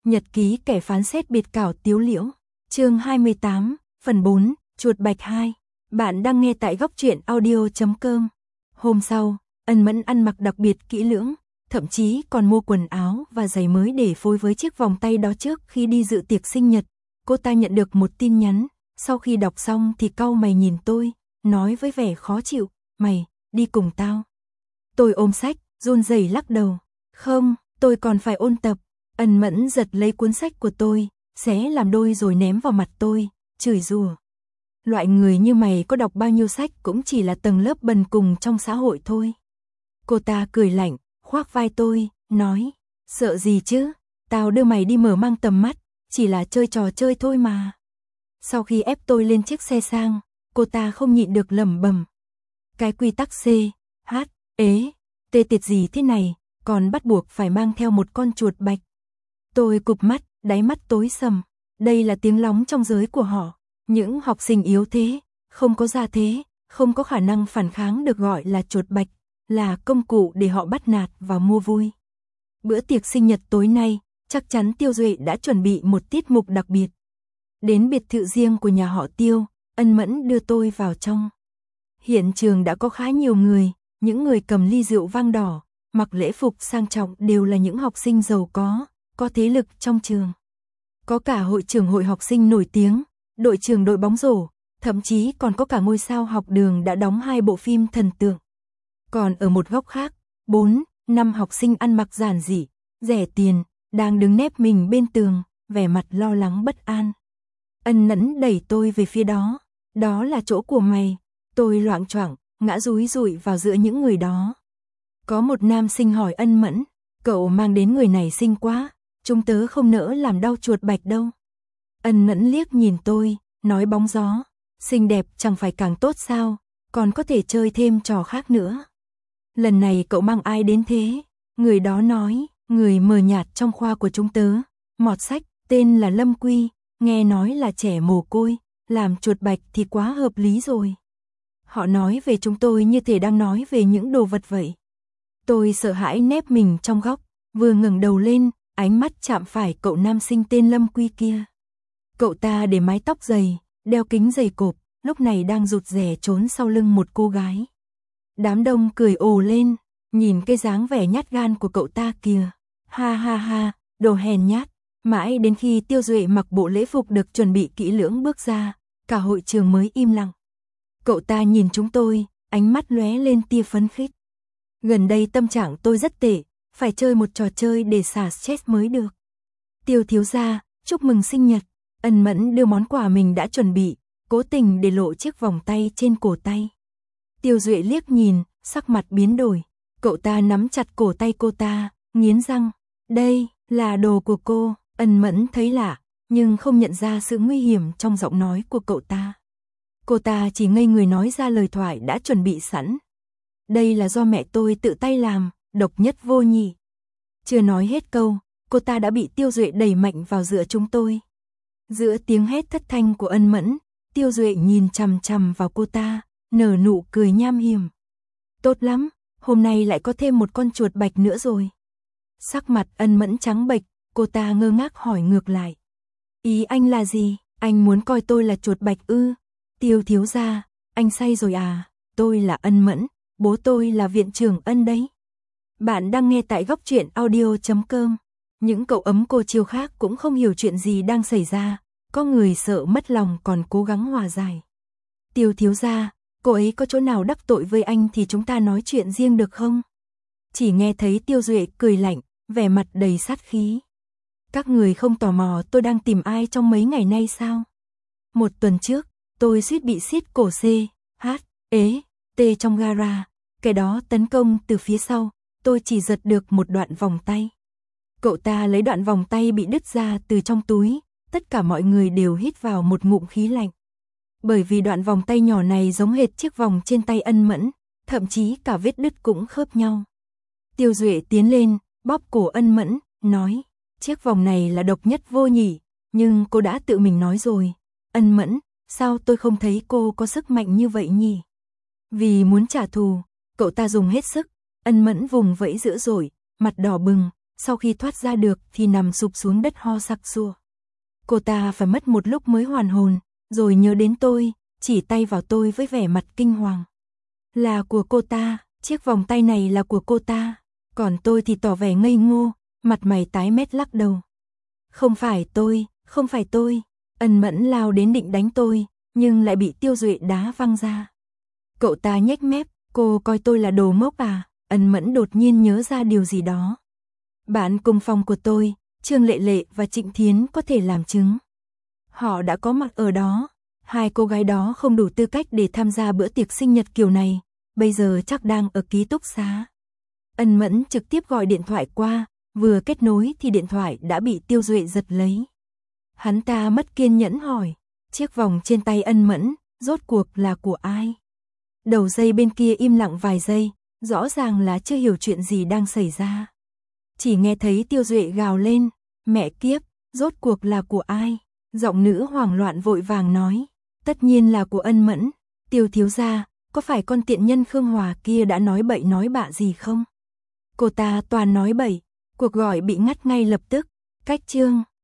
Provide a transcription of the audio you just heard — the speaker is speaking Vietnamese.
Nhật ký kẻ phán xét biệt cảo Tiếu Liễu, chương 28, phần 4, chuột bạch 2. Bạn đang nghe tại góc truyện audio.com. Hôm sau, Ân Mẫn ăn mặc đặc biệt kỹ lưỡng, thậm chí còn mua quần áo và giày mới để phối với chiếc vòng tay đó trước khi đi dự tiệc sinh nhật. Cô ta nhận được một tin nhắn, sau khi đọc xong thì cau mày nhìn tôi, nói với vẻ khó chịu, "Mày, đi cùng tao." Tôi ôm sách, run rẩy lắc đầu, "Không, tôi còn phải ôn tập." Ân Mẫn giật lấy cuốn sách của tôi, xé làm đôi rồi ném vào mặt tôi, chửi rủa. "Loại người như mày có đọc bao nhiêu sách cũng chỉ là tầng lớp bần cùng trong xã hội thôi." Cô ta cười lạnh, khoác vai tôi, nói, "Sợ gì chứ, tao đưa mày đi mở mang tầm mắt, chỉ là chơi trò chơi thôi mà." Sau khi ép tôi lên chiếc xe sang, cô ta không nhịn được lẩm bẩm, "Cái quy tắc C, H, ế, tê tiệt gì thế này, còn bắt buộc phải mang theo một con chuột bạch." Tôi cụp mắt, đáy mắt tối sầm, đây là tiếng lóng trong giới của họ. Những học sinh yếu thế, không có gia thế, không có khả năng phản kháng được gọi là chuột bạch, là công cụ để họ bắt nạt và mua vui. Bữa tiệc sinh nhật tối nay, chắc chắn Tiêu Duệ đã chuẩn bị một tiết mục đặc biệt. Đến biệt thự riêng của nhà họ Tiêu, Ân Mẫn đưa tôi vào trong. Hiện trường đã có khá nhiều người, những người cầm ly rượu vang đỏ, mặc lễ phục sang trọng đều là những học sinh giàu có thế lực trong trường. Có cả hội trưởng hội học sinh nổi tiếng, đội trưởng đội bóng rổ, thậm chí còn có cả ngôi sao học đường đã đóng 2 bộ phim thần tượng. Còn ở một góc khác, 4, 5 học sinh ăn mặc giản dị, rẻ tiền, đang đứng nép mình bên tường, vẻ mặt lo lắng bất an. Ân Mẫn đẩy tôi về phía đó, "Đó là chỗ của mày." Tôi loạng choạng, ngã dúi dụi vào giữa những người đó. Có một nam sinh hỏi Ân Mẫn, "Cậu mang đến người này xinh quá, chúng tớ không nỡ làm đau chuột bạch đâu." Ân Mẫn liếc nhìn tôi, nói bóng gió, "Xinh đẹp chẳng phải càng tốt sao, còn có thể chơi thêm trò khác nữa." "Lần này cậu mang ai đến thế?" Người đó nói, "Người mờ nhạt trong khoa của chúng tớ, mọt sách, tên là Lâm Quy, nghe nói là trẻ mồ côi, làm chuột bạch thì quá hợp lý rồi." Họ nói về chúng tôi như thể đang nói về những đồ vật vậy. Tôi sợ hãi nép mình trong góc, vừa ngẩng đầu lên, ánh mắt chạm phải cậu nam sinh tên Lâm Quy kia. Cậu ta để mái tóc dày, đeo kính dày cộp, lúc này đang rụt rè trốn sau lưng một cô gái. Đám đông cười ồ lên, nhìn cái dáng vẻ nhát gan của cậu ta kìa. "Ha ha ha, đồ hèn nhát." Mãi đến khi Tiêu Duệ mặc bộ lễ phục được chuẩn bị kỹ lưỡng bước ra, cả hội trường mới im lặng. Cậu ta nhìn chúng tôi, ánh mắt lóe lên tia phấn khích. "Gần đây tâm trạng tôi rất tệ, phải chơi một trò chơi để xả stress mới được." "Tiêu thiếu gia, chúc mừng sinh nhật." Ân Mẫn đưa món quà mình đã chuẩn bị, cố tình để lộ chiếc vòng tay trên cổ tay. Tiêu Duệ liếc nhìn, sắc mặt biến đổi. Cậu ta nắm chặt cổ tay cô ta, nghiến răng, "Đây là đồ của cô." Ân Mẫn thấy lạ, nhưng không nhận ra sự nguy hiểm trong giọng nói của cậu ta. Cô ta chỉ ngây người nói ra lời thoại đã chuẩn bị sẵn. "Đây là do mẹ tôi tự tay làm, độc nhất vô nhị." Chưa nói hết câu, cô ta đã bị Tiêu Duệ đẩy mạnh vào giữa chúng tôi. Giữa tiếng hét thất thanh của Ân Mẫn, Tiêu Duệ nhìn chằm chằm vào cô ta, nở nụ cười nham hiểm. "Tốt lắm, hôm nay lại có thêm một con chuột bạch nữa rồi." Sắc mặt Ân Mẫn trắng bệch, cô ta ngơ ngác hỏi ngược lại, "Ý anh là gì? Anh muốn coi tôi là chuột bạch ư?" "Tiêu thiếu gia, anh say rồi à? Tôi là Ân Mẫn, bố tôi là viện trưởng Ân đấy." Bạn đang nghe tại góc truyện audio.com. Những cậu ấm cô chiêu khác cũng không hiểu chuyện gì đang xảy ra, có người sợ mất lòng còn cố gắng hòa giải. "Tiêu thiếu gia, cô ấy có chỗ nào đắc tội với anh thì chúng ta nói chuyện riêng được không?" Chỉ nghe thấy Tiêu Duệ cười lạnh, vẻ mặt đầy sát khí. "Các người không tò mò tôi đang tìm ai trong mấy ngày nay sao? Một tuần trước, tôi suýt bị siết cổ C, H, ế, T trong gara, cái đó tấn công từ phía sau, tôi chỉ giật được một đoạn vòng tay." Cậu ta lấy đoạn vòng tay bị đứt ra từ trong túi, tất cả mọi người đều hít vào một ngụm khí lạnh. Bởi vì đoạn vòng tay nhỏ này giống hệt chiếc vòng trên tay Ân Mẫn, thậm chí cả vết đứt cũng khớp nhau. Tiêu Duệ tiến lên, bóp cổ Ân Mẫn, nói, "Chiếc vòng này là độc nhất vô nhị, nhưng cô đã tự mình nói rồi. Ân Mẫn, sao tôi không thấy cô có sức mạnh như vậy nhỉ?" Vì muốn trả thù, cậu ta dùng hết sức, Ân Mẫn vùng vẫy dữ dội, mặt đỏ bừng, sau khi thoát ra được thì nằm sụp xuống đất ho sặc sụa. Cô ta phải mất một lúc mới hoàn hồn, rồi nhớ đến tôi, chỉ tay vào tôi với vẻ mặt kinh hoàng. Là của cô ta, chiếc vòng tay này là của cô ta, còn tôi thì tỏ vẻ ngây ngô, mặt mày tái mét lắc đầu. Không phải tôi, không phải tôi. Ân Mẫn lao đến định đánh tôi, nhưng lại bị Tiêu Duệ đá văng ra. Cậu ta nhếch mép, cô coi tôi là đồ ngốc à? Ân Mẫn đột nhiên nhớ ra điều gì đó. Bạn cùng phòng của tôi, Trương Lệ Lệ và Trịnh Thiến có thể làm chứng. Họ đã có mặt ở đó. Hai cô gái đó không đủ tư cách để tham gia bữa tiệc sinh nhật kiểu này, bây giờ chắc đang ở ký túc xá. Ân Mẫn trực tiếp gọi điện thoại qua, vừa kết nối thì điện thoại đã bị Tiêu Duệ giật lấy. Hắn ta mất kiên nhẫn hỏi, chiếc vòng trên tay Ân Mẫn, rốt cuộc là của ai? Đầu dây bên kia im lặng vài giây, rõ ràng là chưa hiểu chuyện gì đang xảy ra. Chỉ nghe thấy Tiêu Duệ gào lên, mẹ kiếp, rốt cuộc là của ai? Giọng nữ hoảng loạn vội vàng nói, tất nhiên là của Ân Mẫn. Tiêu thiếu gia, có phải con tiện nhân Khương Hòa kia đã nói bậy nói bạ gì không? Cô ta toàn nói bậy, cuộc gọi bị ngắt ngay lập tức, cách Trương